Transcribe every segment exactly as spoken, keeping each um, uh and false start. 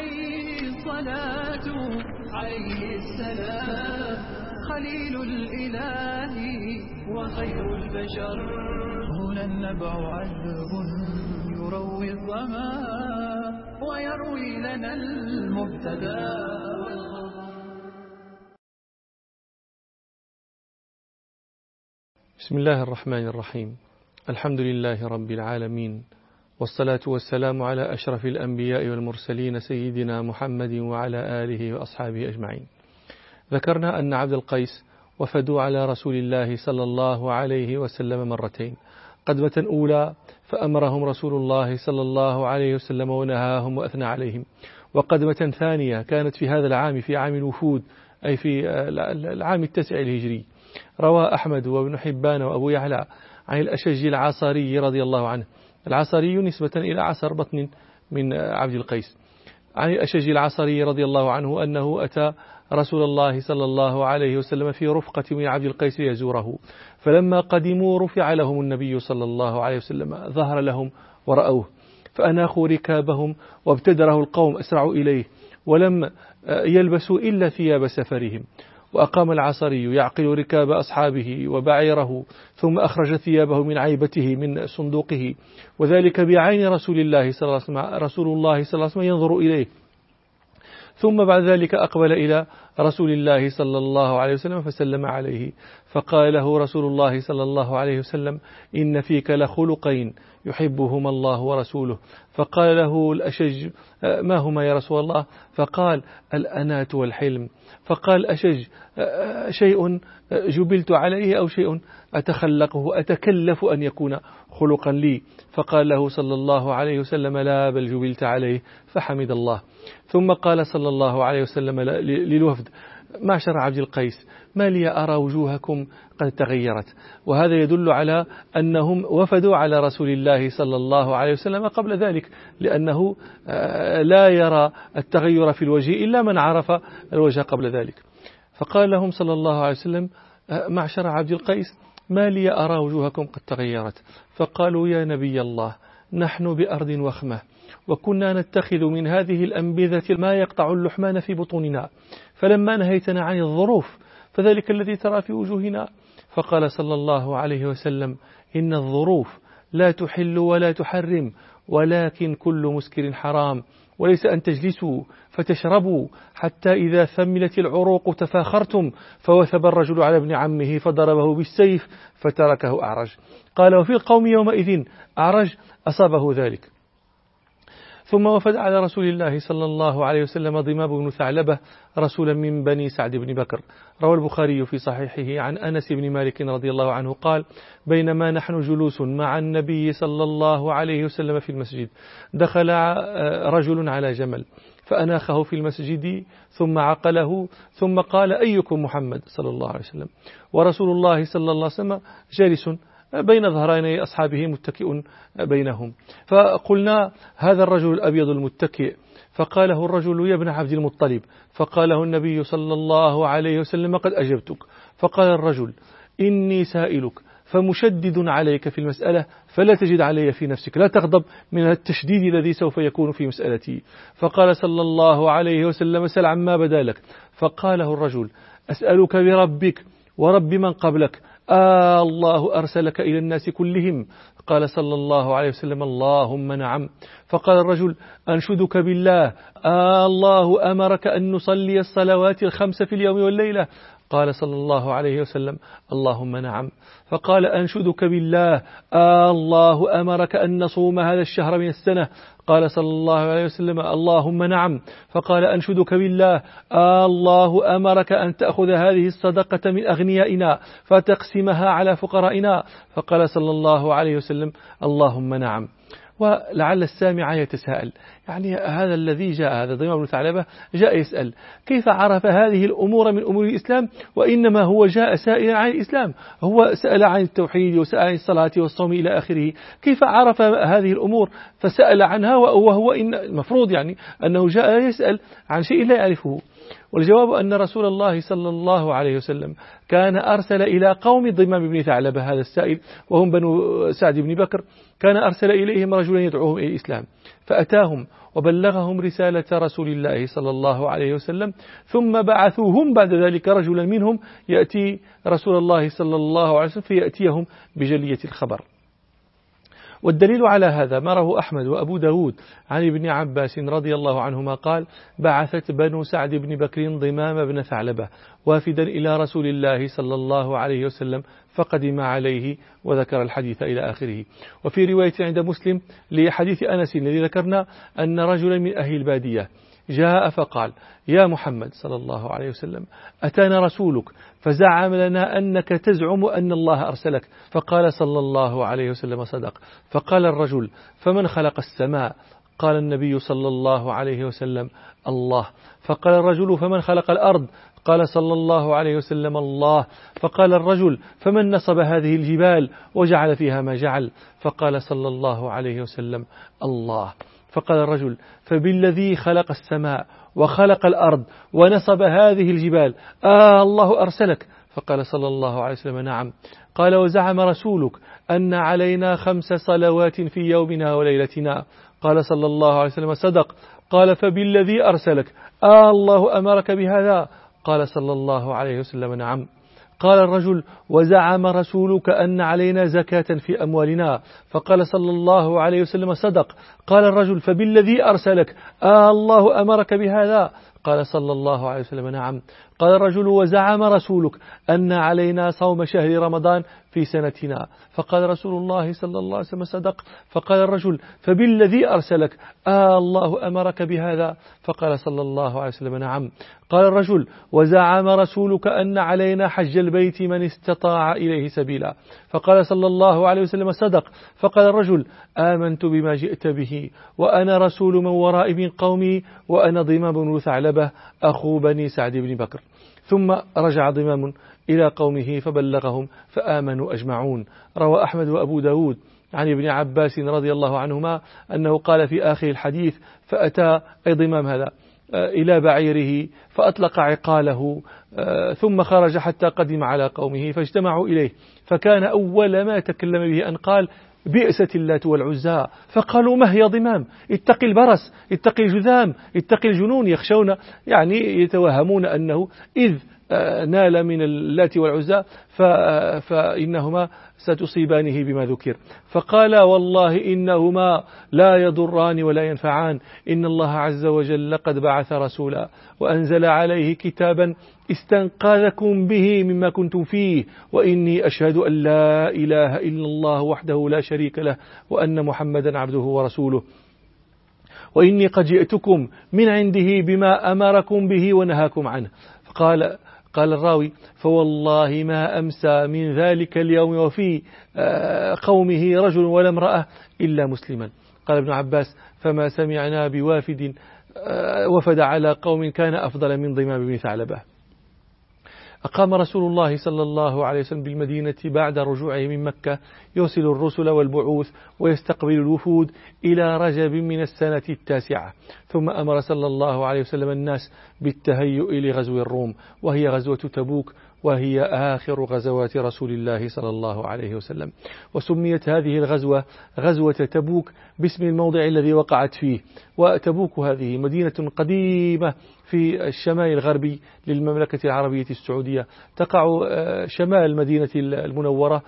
عليه الصلاة عليه السلام خليل الإله وخير البشر. هنا النبع عذب يروي الظما ويروي لنا المبتدى والخبر. بسم الله الرحمن الرحيم. الحمد لله رب العالمين، والصلاة والسلام على أشرف الأنبياء والمرسلين سيدنا محمد وعلى آله وأصحابه أجمعين. ذكرنا أن عبد القيس وفدوا على رسول الله صلى الله عليه وسلم مرتين، قدمة أولى فأمرهم رسول الله صلى الله عليه وسلم ونهاهم وأثنى عليهم، وقدمة ثانية كانت في هذا العام في عام الوفود أي في العام التاسع الهجري. روى أحمد وابن حبان وأبو يعلى عن الأشج العصري رضي الله عنه، العصري نسبة إلى عصر بطن من عبد القيس، عن الأشج العصري رضي الله عنه أنه أتى رسول الله صلى الله عليه وسلم في رفقة من عبد القيس يزوره، فلما قدموا رفع لهم النبي صلى الله عليه وسلم، ظهر لهم ورأوه فأناخوا ركابهم وابتدره القوم أسرعوا إليه ولم يلبسوا إلا ثياب سفرهم. وأقام العصري يعقل ركاب أصحابه وبعيره، ثم أخرج ثيابه من عيبته من صندوقه، وذلك بعين رسول الله صلى الله عليه وسلم، رسول الله صلى الله عليه وسلم ينظر إليه. ثم بعد ذلك أقبل إلى رسول الله صلى الله عليه وسلم فسلم عليه، فقال له رسول الله صلى الله عليه وسلم: إن فيك لخلقين يحبهما الله ورسوله. فقال له الأشج: ما هما يا رسول الله؟ فقال: الأناة والحلم. فقال أشج: شيء جبلت عليه أو شيء أتخلقه أتكلف أن يكون خلقا لي؟ فقال له صلى الله عليه وسلم: لا، بل جبلت عليه. فحمد الله. ثم قال صلى الله عليه وسلم للوفد: معشر عبد القيس، ما لي أرى وجوهكم قد تغيرت. وهذا يدل على أنهم وفدوا على رسول الله صلى الله عليه وسلم قبل ذلك، لأنه لا يرى التغير في الوجه إلا من عرف الوجه قبل ذلك. فقال لهم صلى الله عليه وسلم: معشر عبد القيس، ما لي أرى وجوهكم قد تغيرت. فقالوا: يا نبي الله، نحن بأرض وخمة، وكنا نتخذ من هذه الأنبذة ما يقطع اللحمان في بطوننا، فلما نهيتنا عن الظروف فذلك الذي ترى في وجوهنا. فقال صلى الله عليه وسلم: إن الظروف لا تحل ولا تحرم، ولكن كل مسكر حرام، وليس أن تجلسوا فتشربوا حتى إذا ثملت العروق تفاخرتم فوثب الرجل على ابن عمه فضربه بالسيف فتركه أعرج. قال: وفي القوم يومئذ أعرج أصابه ذلك. ثم وفد على رسول الله صلى الله عليه وسلم ضمام بن ثعلبة رسولا من بني سعد بن بكر. روى البخاري في صحيحه عن أنس بن مالك رضي الله عنه قال: بينما نحن جلوس مع النبي صلى الله عليه وسلم في المسجد، دخل رجل على جمل فأناخه في المسجد ثم عقله، ثم قال: أيكم محمد صلى الله عليه وسلم؟ ورسول الله صلى الله عليه وسلم جالس بين ظهراني أصحابه متكئ بينهم. فقلنا: هذا الرجل الأبيض المتكئ. فقاله الرجل: يا ابن عبد المطلب. فقاله النبي صلى الله عليه وسلم: قد أجبتك. فقال الرجل: إني سائلك فمشدد عليك في المسألة فلا تجد علي في نفسك، لا تغضب من التشديد الذي سوف يكون في مسألتي. فقال صلى الله عليه وسلم: سل عما بدا لك. فقاله الرجل: أسألك بربك ورب من قبلك، آه الله أرسلك إلى الناس كلهم؟ قال صلى الله عليه وسلم: اللهم نعم. فقال الرجل: أنشدك بالله، آه الله أمرك أن نصلي الصلوات الخمس في اليوم والليلة؟ قال صلى الله عليه وسلم: اللهم نعم. فقال: أنشدك بالله، آه الله أمرك أن نصوم هذا الشهر من السنة؟ قال صلى الله عليه وسلم: اللهم نعم. فقال: أنشدك بالله، آه الله أمرك أن تأخذ هذه الصدقة من أغنيائنا فتقسمها على فقرائنا؟ فقال صلى الله عليه وسلم: اللهم نعم. ولعل السامع يتساءل، يعني هذا الذي جاء، هذا ضمام بن ثعلبة جاء يسأل كيف عرف هذه الأمور من أمور الإسلام، وإنما هو جاء سائلا عن الإسلام، هو سأل عن التوحيد وسأل عن الصلاة والصوم إلى آخره، كيف عرف هذه الأمور فسأل عنها وهو إن المفروض يعني أنه جاء يسأل عن شيء لا يعرفه؟ والجواب أن رسول الله صلى الله عليه وسلم كان أرسل إلى قوم ضمام بن ثعلبة هذا السائل وهم بنو سعد بن بكر، كان أرسل إليهم رجلا يدعوهم إلى الإسلام، فأتاهم وبلغهم رسالة رسول الله صلى الله عليه وسلم، ثم بعثوهم بعد ذلك رجلا منهم يأتي رسول الله صلى الله عليه وسلم فيأتيهم بجلية الخبر. والدليل على هذا ما رواه أحمد وأبو داود عن ابن عباس رضي الله عنهما قال: بعثت بنو سعد بن بكر ضمام بن ثعلبة وافدا إلى رسول الله صلى الله عليه وسلم فقدم عليه، وذكر الحديث إلى آخره. وفي رواية عند مسلم لحديث أنس الذي ذكرنا أن رجلا من أهل البادية جاء فقال: يا محمد صلى الله عليه وسلم، أتانا رسولك فزعم لنا أنك تزعم أن الله أرسلك. فقال صلى الله عليه وسلم: صدق. فقال الرجل: فمن خلق السماء؟ قال النبي صلى الله عليه وسلم: الله. فقال الرجل: فمن خلق الأرض؟ قال صلى الله عليه وسلم: الله. فقال الرجل: فمن نصب هذه الجبال وجعل فيها ما جعل؟ فقال صلى الله عليه وسلم: الله. فقال الرجل: فبالذي خلق السماء وخلق الأرض ونصب هذه الجبال آه الله أرسلك؟ فقال صلى الله عليه وسلم: نعم. قال: وزعم رسولك أن علينا خمس صلوات في يومنا وليلتنا؟ قال صلى الله عليه وسلم: صدق. قال: فبالذي أرسلك آه الله أمرك بهذا؟ قال صلى الله عليه وسلم: نعم. قال الرجل: وزعم رسولك أن علينا زكاة في أموالنا؟ فقال صلى الله عليه وسلم: صدق. قال الرجل: فبالذي أرسلك آه الله أمرك بهذا؟ قال صلى الله عليه وسلم: نعم. قال الرجل: وزعم رسولك أن علينا صوم شهر رمضان في سنتنا؟ فقال رسول الله صلى الله عليه وسلم: صدق. فقال الرجل: فبالذي أرسلك آه الله أمرك بهذا؟ فقال صلى الله عليه وسلم: نعم. قال الرجل: وزعم رسولك أن علينا حج البيت من استطاع إليه سبيلا؟ فقال صلى الله عليه وسلم: صدق. فقال الرجل: آمنت بما جئت به وأنا رسول من وراء من قومي وأنا ضمام بن ثعلبة أخو بني سعد بن بكر. ثم رجع ضمام إلى قومه فبلغهم فآمنوا أجمعون. روى أحمد وأبو داود عن ابن عباس رضي الله عنهما أنه قال في آخر الحديث: فأتى أي ضمام هذا إلى بعيره فأطلق عقاله ثم خرج حتى قدم على قومه فاجتمعوا إليه، فكان أول ما تكلم به أن قال: بئست اللات والعزى. فقالوا: ما هي ضمام؟ اتق البرص، اتق الجذام، اتق الجنون. يخشون يعني يتوهمون أنه إذ نال من اللات والعزى فإنهما ستصيبانه بما ذكر. فقال: والله إنهما لا يضران ولا ينفعان، إن الله عز وجل قد بعث رسولا وأنزل عليه كتابا استنقذكم به مما كنتم فيه، وإني أشهد أن لا إله إلا الله وحده لا شريك له وأن محمدا عبده ورسوله، وإني قد جئتكم من عنده بما أمركم به ونهاكم عنه. فقال قال الراوي: فوالله ما أمسى من ذلك اليوم وفي قومه رجل ولا امرأة إلا مسلما. قال ابن عباس: فما سمعنا بوافد وفد على قوم كان أفضل من ضمام بن ثعلبة. أقام رسول الله صلى الله عليه وسلم بالمدينة بعد رجوعه من مكة يرسل الرسل والبعوث ويستقبل الوفود إلى رجب من السنة التاسعة، ثم أمر صلى الله عليه وسلم الناس بالتهيؤ لغزو الروم، وهي غزوة تبوك، وهي آخر غزوات رسول الله صلى الله عليه وسلم. وسميت هذه الغزوة غزوة تبوك باسم الموضع الذي وقعت فيه. وتبوك هذه مدينة قديمة في الشمال الغربي للمملكة العربية السعودية، تقع شمال المدينة المنورة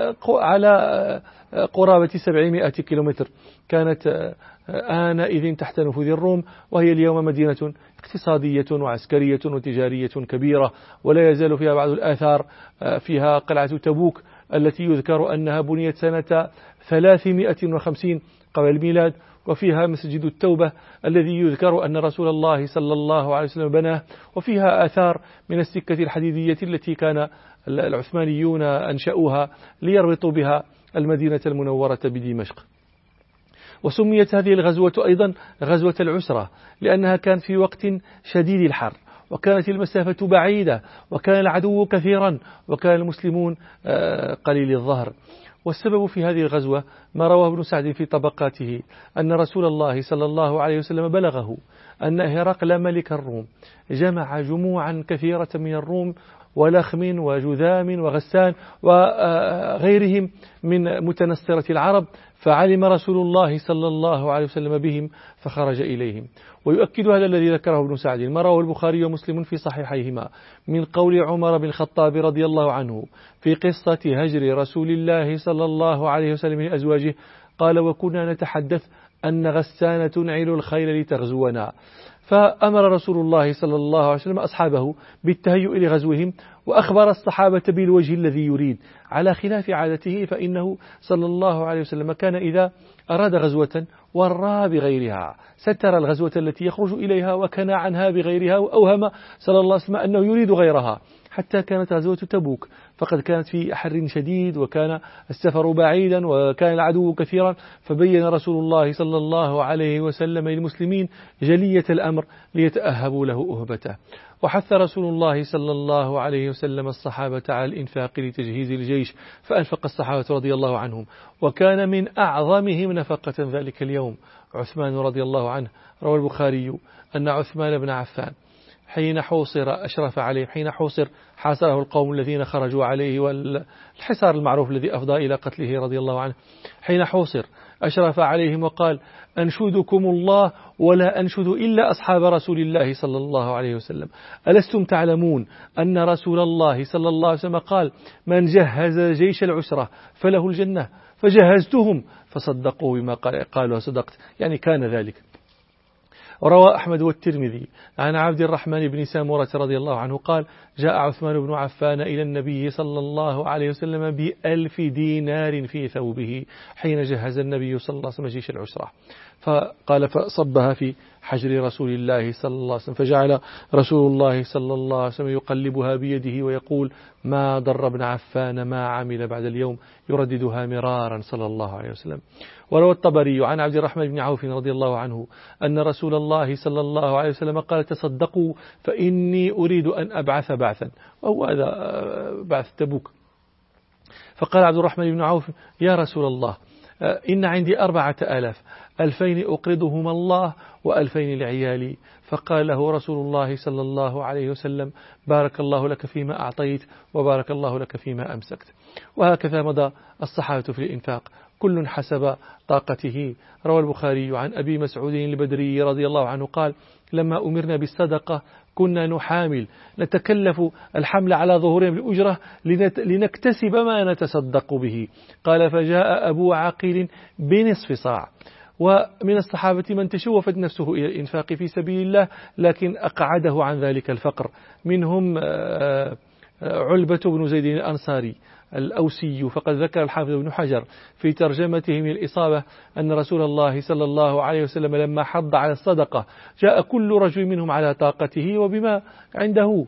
على قرابة سبعمائة كيلومتر. كانت آنئذ تحت نفوذ الروم، وهي اليوم مدينة اقتصادية وعسكرية وتجارية كبيرة، ولا يزال فيها بعض الآثار. فيها قلعة تبوك التي يذكر أنها بنيت سنة ثلاثمائة وخمسين قبل الميلاد، وفيها مسجد التوبة الذي يذكر أن رسول الله صلى الله عليه وسلم بناه، وفيها آثار من السكة الحديدية التي كان العثمانيون أنشأوها ليربطوا بها المدينة المنورة بدمشق. وسميت هذه الغزوة أيضا غزوة العسرة لأنها كانت في وقت شديد الحر، وكانت المسافة بعيدة، وكان العدو كثيرا، وكان المسلمون قليل الظهر. والسبب في هذه الغزوة ما رواه ابن سعد في طبقاته أن رسول الله صلى الله عليه وسلم بلغه أن هرقل ملك الروم جمع جموعا كثيرة من الروم ولخم وجذام وغسان وغيرهم من متنصرة العرب، فعلم رسول الله صلى الله عليه وسلم بهم فخرج إليهم. ويؤكد هذا الذي ذكره ابن سعد ما رواه البخاري ومسلم في صحيحيهما من قول عمر بن الخطاب رضي الله عنه في قصة هجر رسول الله صلى الله عليه وسلم لأزواجه قال: وكنا نتحدث أن غسان تنعل الخيل لتغزونا، فأمر رسول الله صلى الله عليه وسلم أصحابه بالتهيؤ لغزوهم، وأخبر الصحابة بالوجه الذي يريد، على خلاف عادته، فإنه صلى الله عليه وسلم كان إذا أراد غزوة ورى بغيرها، ستر الغزوة التي يخرج إليها وكان عنها بغيرها، وأوهم صلى الله عليه وسلم أنه يريد غيرها، حتى كانت غزوة تبوك فقد كانت في حر شديد وكان السفر بعيدا وكان العدو كثيرا، فبين رسول الله صلى الله عليه وسلم للمسلمين جلية الأمر ليتأهبوا له أهبته. وحث رسول الله صلى الله عليه وسلم الصحابة على الإنفاق لتجهيز الجيش، فأنفق الصحابة رضي الله عنهم، وكان من أعظمهم نفقة ذلك اليوم عثمان رضي الله عنه. روى البخاري أن عثمان بن عفان حين حوصر أشرف عليه، حين حوصر حاصره القوم الذين خرجوا عليه، والحصار المعروف الذي أفضى إلى قتله رضي الله عنه، حين حوصر أشرف عليهم وقال: أنشدكم الله ولا أنشد إلا أصحاب رسول الله صلى الله عليه وسلم، ألستم تعلمون أن رسول الله صلى الله عليه وسلم قال: من جهز جيش العسرة فله الجنة، فجهزتهم فصدقوا بما قالوا صدقت، يعني كان ذلك. وروى أحمد والترمذي عن عبد الرحمن بن سامورة رضي الله عنه قال: جاء عثمان بن عفان إلى النبي صلى الله عليه وسلم بألف دينار في ثوبه حين جهز النبي صلى الله عليه وسلم جيش العسرة، فقال فصبها في حجر رسول الله صلى الله عليه وسلم، فجعل رسول الله صلى الله عليه وسلم يقلبها بيده ويقول: ما ضر ابن عفان ما عمل بعد اليوم، يرددها مرارا صلى الله عليه وسلم. وروى الطبري عن عبد الرحمن بن عوف رضي الله عنه أن رسول الله صلى الله عليه وسلم قال: تصدقوا فإني أريد أن أبعث بعثا، وهو هذا بعث تبوك. فقال عبد الرحمن بن عوف: يا رسول الله، إن عندي أربعة آلاف، ألفين أقرضهما الله وألفين لعيالي. فقال له رسول الله صلى الله عليه وسلم: بارك الله لك فيما أعطيت وبارك الله لك فيما أمسكت. وهكذا مضى الصحابة في الإنفاق كل حسب طاقته. روى البخاري عن أبي مسعود البدري رضي الله عنه قال: لما أمرنا بالصدقة كنا نحامل نتكلف الحمل على ظهورنا بالأجرة لنكتسب ما نتصدق به. قال: فجاء أبو عقيل بنصف صاع. ومن الصحابة من تشوفت نفسه إلى الإنفاق في سبيل الله لكن أقعده عن ذلك الفقر، منهم علبة بن زيد الأنصاري الأوسي، فقد ذكر الحافظ بن حجر في ترجمته من الإصابة أن رسول الله صلى الله عليه وسلم لما حض على الصدقة جاء كل رجل منهم على طاقته وبما عنده،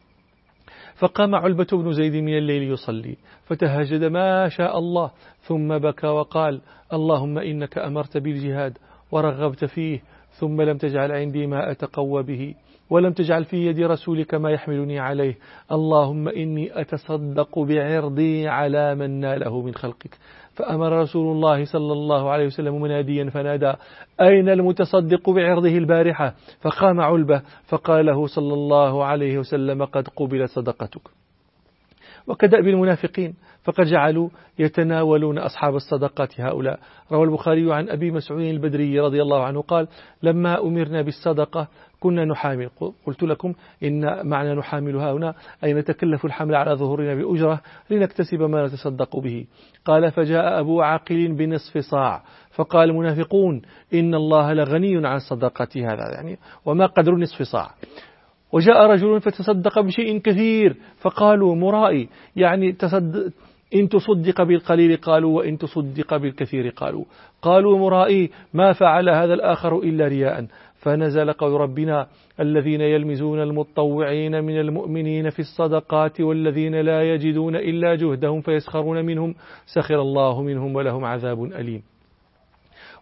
فقام علبة بن زيد من الليل يصلي فتهجد ما شاء الله، ثم بكى وقال: اللهم إنك أمرت بالجهاد ورغبت فيه، ثم لم تجعل عندي ما أتقوى به، ولم تجعل في يد رسولك ما يحملني عليه، اللهم إني أتصدق بعرضي على من ناله من خلقك. فأمر رسول الله صلى الله عليه وسلم مناديا فنادى: أين المتصدق بعرضه البارحة؟ فقام علبة فقال له صلى الله عليه وسلم: قد قبل صدقتك. وكدأب المنافقين فقد جعلوا يتناولون أصحاب الصدقات هؤلاء. روى البخاري عن أبي مسعود البدري رضي الله عنه قال: لما أمرنا بالصدقة كنا نحامل. قلت لكم إن معنى نحامل هنا أي نتكلف الحمل على ظهورنا بأجرة لنكتسب ما نتصدق به. قال: فجاء أبو عاقل بنصف صاع، فقال المنافقون: إن الله لغني عن صدقة هذا، يعني وما قدر نصف صاع. وجاء رجل فتصدق بشيء كثير، فقالوا: مرائي، يعني تصدق إن تصدق بالقليل قالوا، وإن تصدق بالكثير قالوا. قالوا: مرائي، ما فعل هذا الآخر إلا رياء. فنزل قول ربنا: الذين يلمزون المتطوعين من المؤمنين في الصدقات والذين لا يجدون إلا جهدهم فيسخرون منهم سخر الله منهم ولهم عذاب أليم.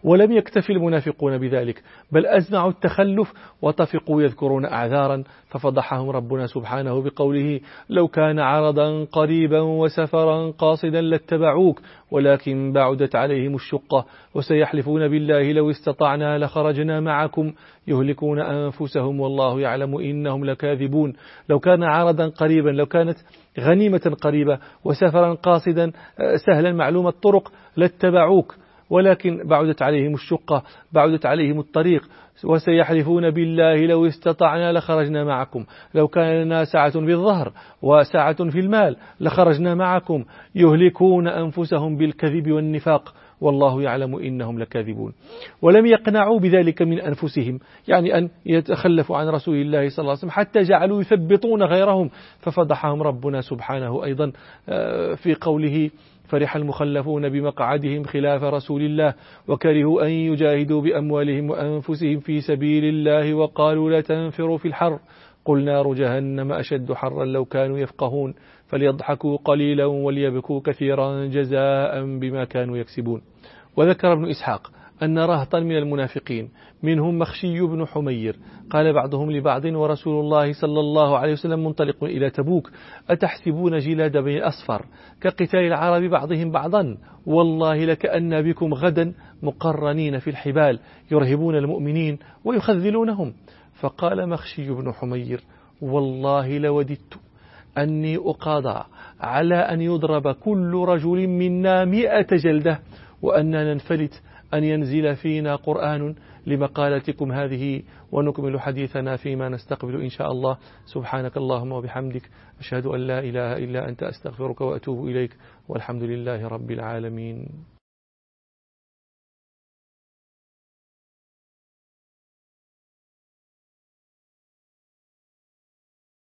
ولم يكتف المنافقون بذلك، بل أزمعوا التخلف وطفقوا يذكرون أعذارا، ففضحهم ربنا سبحانه بقوله: لو كان عرضا قريبا وسفرا قاصدا لاتبعوك ولكن بعدت عليهم الشقة وسيحلفون بالله لو استطعنا لخرجنا معكم يهلكون أنفسهم والله يعلم إنهم لكاذبون. لو كان عرضا قريبا، لو كانت غنيمة قريبة وسفرا قاصدا سهلا معلوم الطرق لاتبعوك، ولكن بعدت عليهم الشقة، بعدت عليهم الطريق، وسيحلفون بالله لو استطعنا لخرجنا معكم، لو كان لنا سعة بالظهر وسعة في المال لخرجنا معكم يهلكون أنفسهم بالكذب والنفاق والله يعلم إنهم لكاذبون. ولم يقنعوا بذلك من أنفسهم، يعني أن يتخلفوا عن رسول الله صلى الله عليه وسلم، حتى جعلوا يثبطون غيرهم، ففضحهم ربنا سبحانه أيضا في قوله: فرح المخلفون بمقعدهم خلاف رسول الله وكرهوا أن يجاهدوا بأموالهم وأنفسهم في سبيل الله وقالوا لا تنفروا في الحر قل نار جهنم أشد حرا لو كانوا يفقهون فليضحكوا قليلا وليبكوا كثيرا جزاء بما كانوا يكسبون. وذكر ابن إسحاق أن رهطا من المنافقين منهم مخشي بن حمير قال بعضهم لبعض ورسول الله صلى الله عليه وسلم منطلق إلى تبوك أتحسبون جلاد بني أصفر كقتال العرب بعضهم بعضا والله لكأن بكم غدا مقرنين في الحبال يرهبون المؤمنين ويخذلونهم. فقال مخشي بن حمير والله لوددت أني أقاضى على أن يضرب كل رجل منا مئة جلدة وأننا ننفلت أن ينزل فينا قرآن لمقالتكم هذه ونكمل حديثنا فيما نستقبل إن شاء الله. سبحانك اللهم وبحمدك أشهد أن لا إله إلا أنت أستغفرك وأتوب إليك والحمد لله رب العالمين.